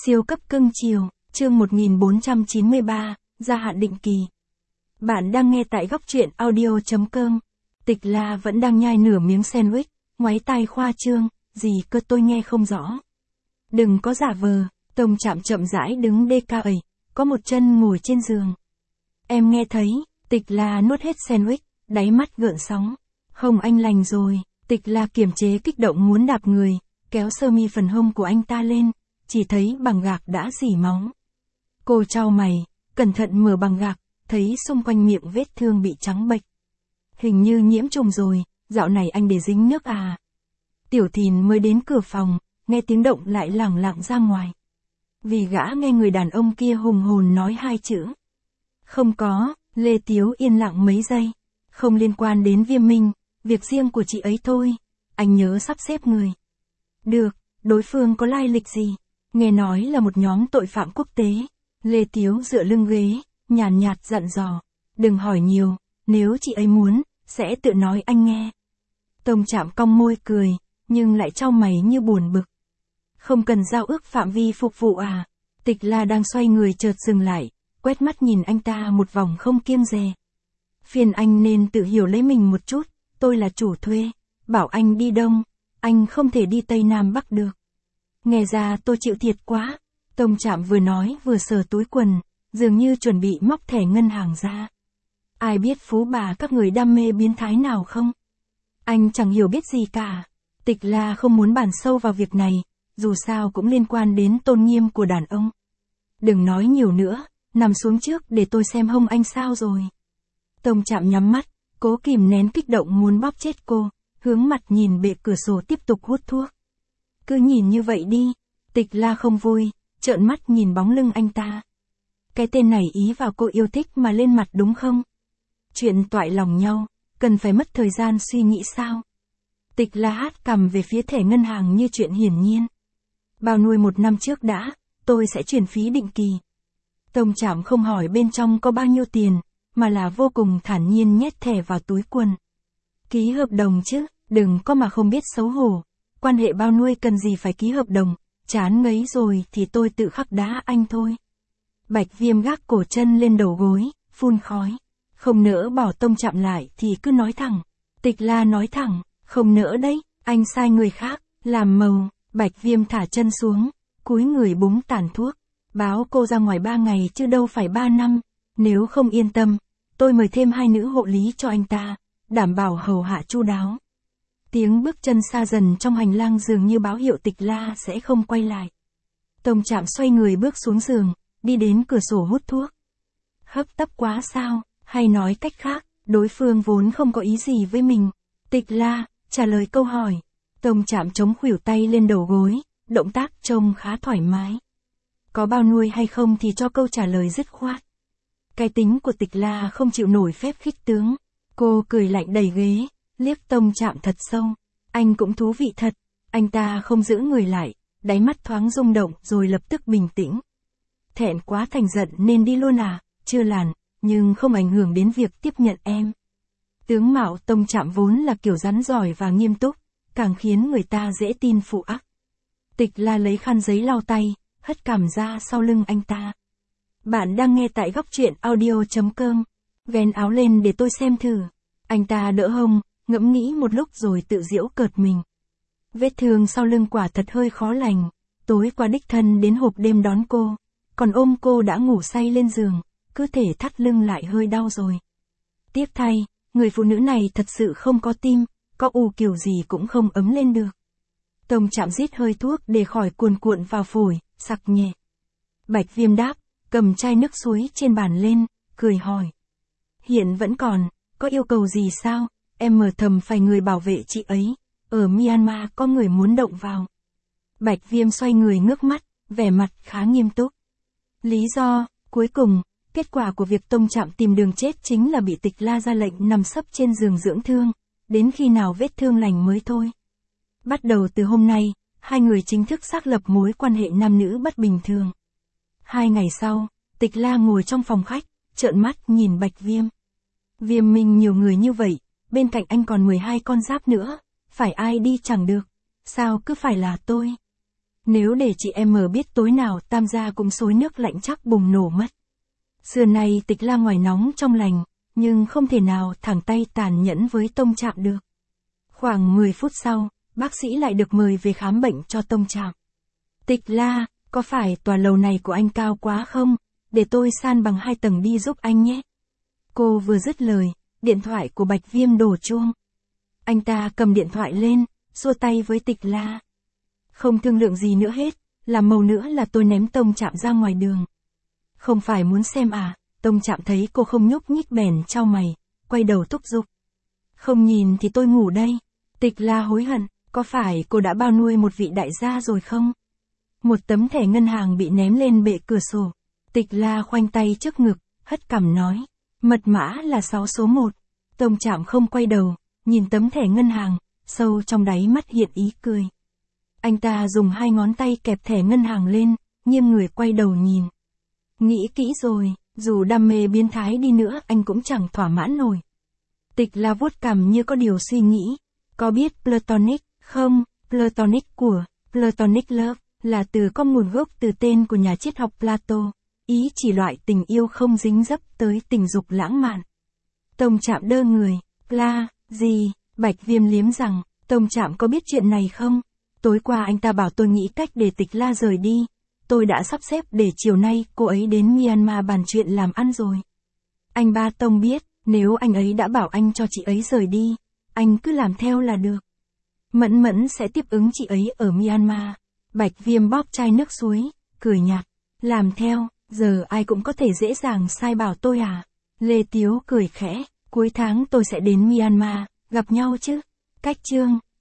Siêu cấp cưng chiều, chương 1493, gia hạn định kỳ. Bạn đang nghe tại góc truyện audio.com. Tịch La vẫn đang nhai nửa miếng sandwich, ngoáy tai khoa trương, gì cơ tôi nghe không rõ. Đừng có giả vờ, Tông Trạm chậm rãi đứng đê ca ẩy, có một chân ngồi trên giường. Em nghe thấy, Tịch La nuốt hết sandwich, đáy mắt gợn sóng. Không anh lành rồi, Tịch La kiềm chế kích động muốn đạp người, kéo sơ mi phần hông của anh ta lên, chỉ thấy bằng gạc đã rỉ máu. Cô chau mày, cẩn thận mở bằng gạc, thấy xung quanh miệng vết thương bị trắng bệch. Hình như nhiễm trùng rồi, dạo này anh để dính nước à. Tiểu Thìn mới đến cửa phòng, nghe tiếng động lại lẳng lặng ra ngoài. Vì gã nghe người đàn ông kia hùng hồn nói hai chữ. Không có, Lê Tiếu yên lặng mấy giây. Không liên quan đến Viêm Minh, việc riêng của chị ấy thôi. Anh nhớ sắp xếp người. Được, đối phương có lai lịch gì? Nghe nói là một nhóm tội phạm quốc tế. Lê Tiếu dựa lưng ghế, nhàn nhạt dặn dò. Đừng hỏi nhiều, nếu chị ấy muốn, sẽ tự nói anh nghe. Tông Trạm cong môi cười, nhưng lại chau mày như buồn bực. Không cần giao ước phạm vi phục vụ à? Tịch La đang xoay người chợt dừng lại, quét mắt nhìn anh ta một vòng không kiêng dè. Phiền anh nên tự hiểu lấy mình một chút, tôi là chủ thuê, bảo anh đi đông, anh không thể đi Tây Nam Bắc được. Nghe ra tôi chịu thiệt quá. Tông Trạm vừa nói vừa sờ túi quần, dường như chuẩn bị móc thẻ ngân hàng ra. Ai biết phú bà các người đam mê biến thái nào không? Anh chẳng hiểu biết gì cả. Tịch La không muốn bàn sâu vào việc này, dù sao cũng liên quan đến tôn nghiêm của đàn ông. Đừng nói nhiều nữa, nằm xuống trước để tôi xem hông anh sao rồi. Tông Trạm nhắm mắt, cố kìm nén kích động muốn bóp chết cô, hướng mặt nhìn bệ cửa sổ tiếp tục hút thuốc. Cứ nhìn như vậy đi. Tịch La không vui, trợn mắt nhìn bóng lưng anh ta. Cái tên này ý vào cô yêu thích mà lên mặt đúng không? Chuyện toại lòng nhau, cần phải mất thời gian suy nghĩ sao? Tịch La hát cằm về phía thẻ ngân hàng như chuyện hiển nhiên. Bao nuôi 1 năm trước đã, tôi sẽ chuyển phí định kỳ. Tông Trạm không hỏi bên trong có bao nhiêu tiền, mà là vô cùng thản nhiên nhét thẻ vào túi quần. Ký hợp đồng chứ, đừng có mà không biết xấu hổ. Quan hệ bao nuôi cần gì phải ký hợp đồng, chán ngấy rồi thì tôi tự khắc đá anh thôi. Bạch Viêm gác cổ chân lên đầu gối, phun khói. Không nỡ bỏ Tông Trạm lại thì cứ nói thẳng. Tịch La nói thẳng, không nỡ đấy, anh sai người khác, làm màu. Bạch Viêm thả chân xuống, cúi người búng tàn thuốc. Báo cô ra ngoài 3 ngày chứ đâu phải 3 năm. Nếu không yên tâm, tôi mời thêm 2 nữ hộ lý cho anh ta, đảm bảo hầu hạ chu đáo. Tiếng bước chân xa dần trong hành lang dường như báo hiệu Tịch La sẽ không quay lại. Tông Trạm xoay người bước xuống giường, đi đến cửa sổ hút thuốc. Hấp tấp quá sao, hay nói cách khác, đối phương vốn không có ý gì với mình. Tịch La, trả lời câu hỏi. Tông Trạm chống khuỷu tay lên đầu gối, động tác trông khá thoải mái. Có bao nuôi hay không thì cho câu trả lời dứt khoát. Cái tính của Tịch La không chịu nổi phép khích tướng. Cô cười lạnh đẩy ghế, liếc Tông Trạm thật sâu. Anh cũng thú vị thật. Anh ta không giữ người lại, đáy mắt thoáng rung động rồi lập tức bình tĩnh. Thẹn quá thành giận nên đi luôn à? Chưa làn, nhưng không ảnh hưởng đến việc tiếp nhận em. Tướng mạo Tông Trạm vốn là kiểu rắn giỏi và nghiêm túc, càng khiến người ta dễ tin phụ ác. Tịch La lấy khăn giấy lau tay, hất cằm ra sau lưng anh ta. Bạn đang nghe tại góc truyện audio.com. Vén áo lên để tôi xem thử. Anh ta đỡ hông, ngẫm nghĩ một lúc rồi tự giễu cợt mình. Vết thương sau lưng quả thật hơi khó lành. Tối qua đích thân đến hộp đêm đón cô, còn ôm cô đã ngủ say lên giường, cứ thể thắt lưng lại hơi đau rồi. Tiếc thay, người phụ nữ này thật sự không có tim, có ù kiểu gì cũng không ấm lên được. Tông Trạm rít hơi thuốc để khỏi cuồn cuộn vào phổi, sặc nhẹ. Bạch Viêm đáp, cầm chai nước suối trên bàn lên, cười hỏi. Hiện vẫn còn, có yêu cầu gì sao? Em mở thầm phải người bảo vệ chị ấy. Ở Myanmar có người muốn động vào. Bạch Viêm xoay người ngước mắt, vẻ mặt khá nghiêm túc. Lý do, cuối cùng, kết quả của việc Tông Trạm tìm đường chết chính là bị Tịch La ra lệnh nằm sấp trên giường dưỡng thương, đến khi nào vết thương lành mới thôi. Bắt đầu từ hôm nay, hai người chính thức xác lập mối quan hệ nam nữ bất bình thường. 2 ngày sau, Tịch La ngồi trong phòng khách, trợn mắt nhìn Bạch Viêm. Viêm Minh nhiều người như vậy, bên cạnh anh còn 12 con giáp nữa, phải ai đi chẳng được, sao cứ phải là tôi? Nếu để chị em biết tối nào Tam gia cũng xối nước lạnh chắc bùng nổ mất. Xưa nay Tịch La ngoài nóng trong lành, nhưng không thể nào thẳng tay tàn nhẫn với Tông Trạm được. Khoảng 10 phút sau, bác sĩ lại được mời về khám bệnh cho Tông Trạm. Tịch La, có phải tòa lầu này của anh cao quá không? Để tôi san bằng 2 tầng đi giúp anh nhé. Cô vừa dứt lời, điện thoại của Bạch Viêm đổ chuông. Anh ta cầm điện thoại lên, xua tay với Tịch La. Không thương lượng gì nữa hết, làm màu nữa là tôi ném Tông Trạm ra ngoài đường. Không phải muốn xem à? Tông Trạm thấy cô không nhúc nhích bèn chau mày, quay đầu thúc giục. Không nhìn thì tôi ngủ đây. Tịch La hối hận, có phải cô đã bao nuôi một vị đại gia rồi không? Một tấm thẻ ngân hàng bị ném lên bệ cửa sổ. Tịch La khoanh tay trước ngực, hất cằm nói. Mật mã là 6 số 1. Tông Trạm không quay đầu, nhìn tấm thẻ ngân hàng, sâu trong đáy mắt hiện ý cười. Anh ta dùng 2 ngón tay kẹp thẻ ngân hàng lên, nghiêng người quay đầu nhìn. Nghĩ kỹ rồi, dù đam mê biến thái đi nữa anh cũng chẳng thỏa mãn nổi. Tịch La vuốt cằm như có điều suy nghĩ. Có biết Platonic không? Platonic của Platonic Love là từ có nguồn gốc từ tên của nhà triết học Plato, ý chỉ loại tình yêu không dính dấp tới tình dục lãng mạn. Tông Trạm đơ người. Gì? Bạch Viêm liếm rằng, Tông Trạm có biết chuyện này không? Tối qua anh ta bảo tôi nghĩ cách để Tịch La rời đi. Tôi đã sắp xếp để chiều nay cô ấy đến Myanmar bàn chuyện làm ăn rồi. Anh ba Tông biết, nếu anh ấy đã bảo anh cho chị ấy rời đi, anh cứ làm theo là được. Mẫn Mẫn sẽ tiếp ứng chị ấy ở Myanmar. Bạch Viêm bóp chai nước suối, cười nhạt. Làm theo, giờ ai cũng có thể dễ dàng sai bảo tôi à? Lê Tiếu cười khẽ, cuối tháng tôi sẽ đến Myanmar, gặp nhau chứ? Cách chương